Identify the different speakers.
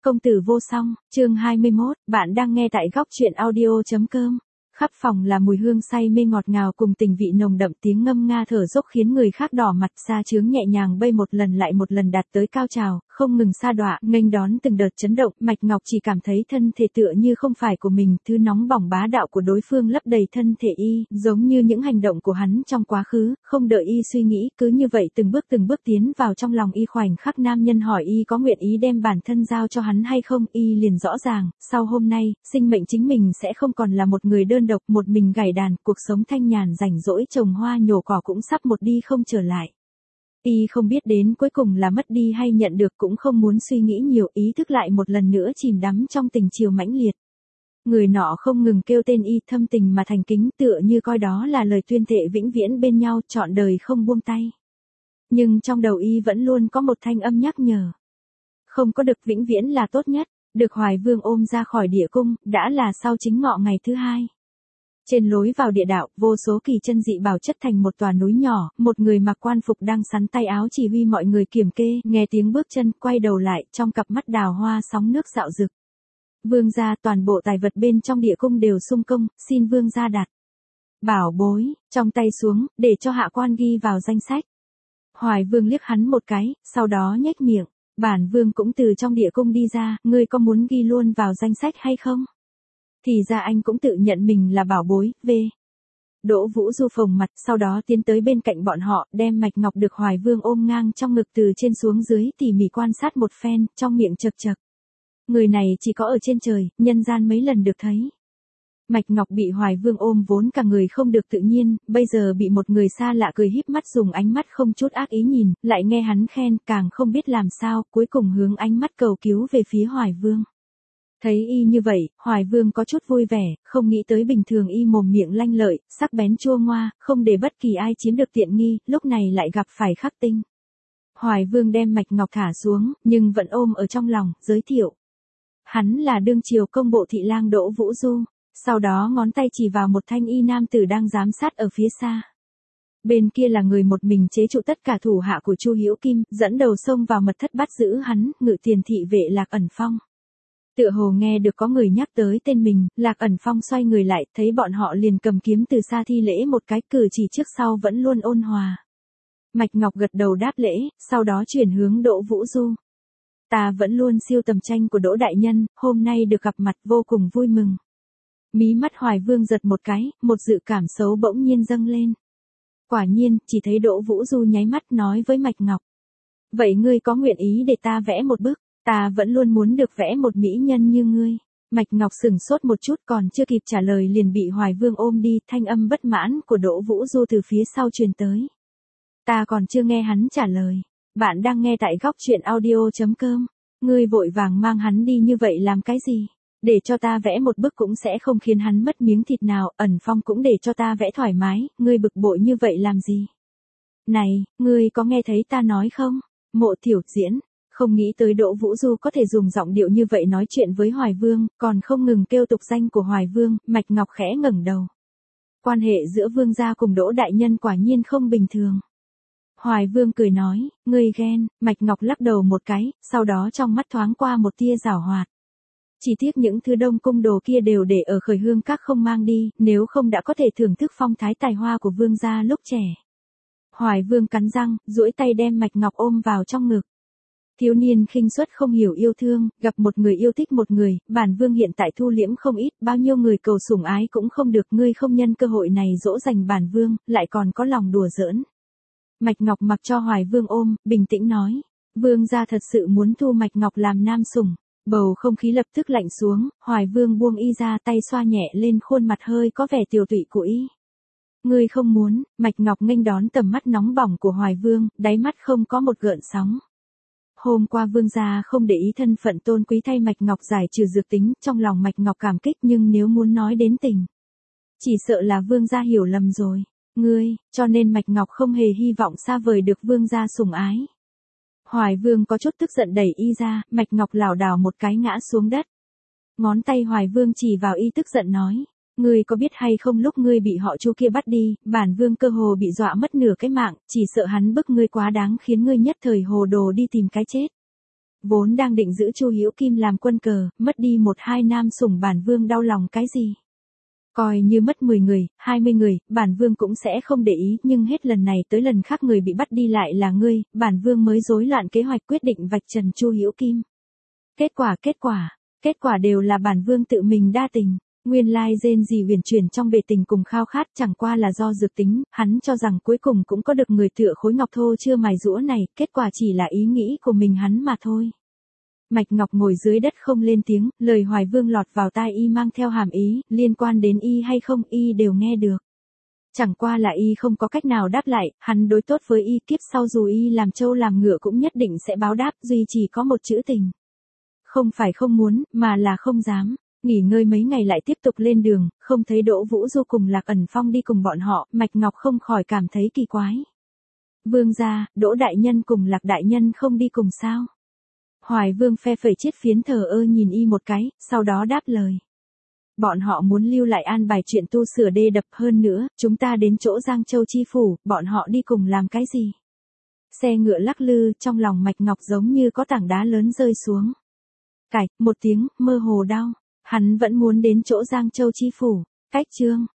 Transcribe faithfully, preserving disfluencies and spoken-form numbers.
Speaker 1: Công tử vô song, chương hai mươi mốt, bạn đang nghe tại góc truyện audio.com. Khắp phòng là mùi hương say mê ngọt ngào cùng tình vị nồng đậm, tiếng ngâm nga thở dốc khiến người khác đỏ mặt, sa chướng nhẹ nhàng bay một lần lại một lần đạt tới cao trào, không ngừng sa đọa, nghênh đón từng đợt chấn động. Mạch Ngọc chỉ cảm thấy thân thể tựa như không phải của mình, thứ nóng bỏng bá đạo của đối phương lấp đầy thân thể y, giống như những hành động của hắn trong quá khứ, không đợi y suy nghĩ, cứ như vậy từng bước từng bước tiến vào trong lòng y. Khoảnh khắc nam nhân hỏi y có nguyện ý đem bản thân giao cho hắn hay không, y liền rõ ràng, sau hôm nay, sinh mệnh chính mình sẽ không còn là một người đơn độc, một mình gảy đàn, cuộc sống thanh nhàn rảnh rỗi trồng hoa nhổ cỏ cũng sắp một đi không trở lại. Y không biết đến cuối cùng là mất đi hay nhận được, cũng không muốn suy nghĩ nhiều, ý thức lại một lần nữa chìm đắm trong tình chiều mãnh liệt. Người nọ không ngừng kêu tên y, thâm tình mà thành kính, tựa như coi đó là lời tuyên thệ vĩnh viễn bên nhau, trọn đời không buông tay. Nhưng trong đầu y vẫn luôn có một thanh âm nhắc nhở. Không có được vĩnh viễn là tốt nhất, được Hoài Vương ôm ra khỏi địa cung, đã là sau chính ngọ ngày thứ hai. Trên lối vào địa đạo, vô số kỳ chân dị bảo chất thành một tòa núi nhỏ, một người mặc quan phục đang sắn tay áo chỉ huy mọi người kiểm kê, nghe tiếng bước chân, quay đầu lại, trong cặp mắt đào hoa sóng nước dạo rực. Vương gia, toàn bộ tài vật bên trong địa cung đều sung công, xin vương gia đặt bảo bối trong tay xuống, để cho hạ quan ghi vào danh sách. Hoài Vương liếc hắn một cái, sau đó nhếch miệng, bản vương cũng từ trong địa cung đi ra, ngươi có muốn ghi luôn vào danh sách hay không? Thì ra anh cũng tự nhận mình là bảo bối, về. Đỗ Vũ Du phồng mặt, sau đó tiến tới bên cạnh bọn họ, đem Mạch Ngọc được Hoài Vương ôm ngang trong ngực từ trên xuống dưới, tỉ mỉ quan sát một phen, trong miệng chật chật. Người này chỉ có ở trên trời, nhân gian mấy lần được thấy. Mạch Ngọc bị Hoài Vương ôm vốn cả người không được tự nhiên, bây giờ bị một người xa lạ cười híp mắt dùng ánh mắt không chút ác ý nhìn, lại nghe hắn khen, càng không biết làm sao, cuối cùng hướng ánh mắt cầu cứu về phía Hoài Vương. Thấy y như vậy, Hoài Vương có chút vui vẻ, không nghĩ tới bình thường y mồm miệng lanh lợi, sắc bén chua ngoa, không để bất kỳ ai chiếm được tiện nghi, lúc này lại gặp phải khắc tinh. Hoài Vương đem Mạch Ngọc thả xuống, nhưng vẫn ôm ở trong lòng, giới thiệu. Hắn là đương triều công bộ thị lang Đỗ Vũ Du, sau đó ngón tay chỉ vào một thanh y nam tử đang giám sát ở phía xa. Bên kia là người một mình chế trụ tất cả thủ hạ của Chu Hữu Kim, dẫn đầu xông vào mật thất bắt giữ hắn, Ngự Tiền thị vệ Lạc Ẩn Phong. Tựa hồ nghe được có người nhắc tới tên mình, Lạc Ẩn Phong xoay người lại, thấy bọn họ liền cầm kiếm từ xa thi lễ một cái, cử chỉ trước sau vẫn luôn ôn hòa. Mạch Ngọc gật đầu đáp lễ, sau đó chuyển hướng Đỗ Vũ Du. Ta vẫn luôn siêu tầm tranh của Đỗ đại nhân, hôm nay được gặp mặt vô cùng vui mừng. Mí mắt Hoài Vương giật một cái, một dự cảm xấu bỗng nhiên dâng lên. Quả nhiên, chỉ thấy Đỗ Vũ Du nháy mắt nói với Mạch Ngọc. Vậy ngươi có nguyện ý để ta vẽ một bức? Ta vẫn luôn muốn được vẽ một mỹ nhân như ngươi. Mạch Ngọc sửng sốt một chút, còn chưa kịp trả lời liền bị Hoài Vương ôm đi, thanh âm bất mãn của Đỗ Vũ Du từ phía sau truyền tới. Ta còn chưa nghe hắn trả lời. Bạn đang nghe tại góc truyện audio.com. Ngươi vội vàng mang hắn đi như vậy làm cái gì? Để cho ta vẽ một bức cũng sẽ không khiến hắn mất miếng thịt nào, Ẩn Phong cũng để cho ta vẽ thoải mái, ngươi bực bội như vậy làm gì? Này, ngươi có nghe thấy ta nói không? Mộ Tiểu Diễn. Không nghĩ tới Đỗ Vũ Du có thể dùng giọng điệu như vậy nói chuyện với Hoài Vương, còn không ngừng kêu tục danh của Hoài Vương. Mạch Ngọc khẽ ngẩng đầu. Quan hệ giữa Vương gia cùng Đỗ đại nhân quả nhiên không bình thường. Hoài Vương cười nói, ngươi ghen. Mạch Ngọc lắc đầu một cái, sau đó trong mắt thoáng qua một tia giảo hoạt. Chỉ tiếc những thứ Đông cung đồ kia đều để ở Khởi Hương các không mang đi, nếu không đã có thể thưởng thức phong thái tài hoa của Vương gia lúc trẻ. Hoài Vương cắn răng, duỗi tay đem Mạch Ngọc ôm vào trong ngực. Thiếu niên khinh suất không hiểu yêu thương, gặp một người yêu thích một người, bản vương hiện tại thu liễm không ít, bao nhiêu người cầu sủng ái cũng không được, ngươi không nhân cơ hội này dỗ dành bản vương, lại còn có lòng đùa giỡn. Mạch Ngọc mặc cho Hoài Vương ôm, bình tĩnh nói, vương gia thật sự muốn thu Mạch Ngọc làm nam sủng. Bầu không khí lập tức lạnh xuống, Hoài Vương buông y ra, tay xoa nhẹ lên khuôn mặt hơi có vẻ tiều tụy của y. Ngươi không muốn? Mạch Ngọc nghênh đón tầm mắt nóng bỏng của Hoài Vương, đáy mắt không có một gợn sóng. Hôm qua vương gia không để ý thân phận tôn quý thay Mạch Ngọc giải trừ dược tính, trong lòng Mạch Ngọc cảm kích, nhưng nếu muốn nói đến tình, chỉ sợ là vương gia hiểu lầm rồi. Ngươi, cho nên Mạch Ngọc không hề hy vọng xa vời được vương gia sủng ái. Hoài Vương có chút tức giận đẩy y ra, Mạch Ngọc lảo đảo một cái ngã xuống đất. Ngón tay Hoài Vương chỉ vào y tức giận nói, ngươi có biết hay không lúc ngươi bị họ Chu kia bắt đi, bản vương cơ hồ bị dọa mất nửa cái mạng, chỉ sợ hắn bức ngươi quá đáng khiến ngươi nhất thời hồ đồ đi tìm cái chết. vốn đang định giữ Chu Hữu Kim làm quân cờ, mất đi một hai nam sủng bản vương đau lòng cái gì. Coi như mất mười người, hai mươi người, bản vương cũng sẽ không để ý, nhưng hết lần này tới lần khác người bị bắt đi lại là ngươi, bản vương mới rối loạn kế hoạch quyết định vạch trần Chu Hữu Kim. Kết quả kết quả, kết quả đều là bản vương tự mình đa tình. Nguyên lai rên gì huyền chuyển trong bề tình cùng khao khát chẳng qua là do dược tính, hắn cho rằng cuối cùng cũng có được người tựa khối ngọc thô chưa mài rũa này, kết quả chỉ là ý nghĩ của mình hắn mà thôi. Mạch Ngọc ngồi dưới đất không lên tiếng, lời Hoài Vương lọt vào tai y mang theo hàm ý, liên quan đến y hay không y đều nghe được. Chẳng qua là y không có cách nào đáp lại, hắn đối tốt với y, kiếp sau dù y làm trâu làm ngựa cũng nhất định sẽ báo đáp, duy chỉ có một chữ tình. Không phải không muốn, mà là không dám. Nghỉ ngơi mấy ngày lại tiếp tục lên đường, không thấy Đỗ Vũ Du cùng Lạc Ẩn Phong đi cùng bọn họ, Mạch Ngọc không khỏi cảm thấy kỳ quái. Vương gia, Đỗ đại nhân cùng Lạc đại nhân không đi cùng sao? Hoài Vương phe phẩy chiếc phiến thờ ơ nhìn y một cái, sau đó đáp lời. Bọn họ muốn lưu lại an bài chuyện tu sửa đê đập, hơn nữa, chúng ta đến chỗ Giang Châu chi phủ, bọn họ đi cùng làm cái gì? Xe ngựa lắc lư, trong lòng Mạch Ngọc giống như có tảng đá lớn rơi xuống. Cạch, một tiếng, mơ hồ đau. Hắn vẫn muốn đến chỗ Giang Châu chi phủ. Cách chương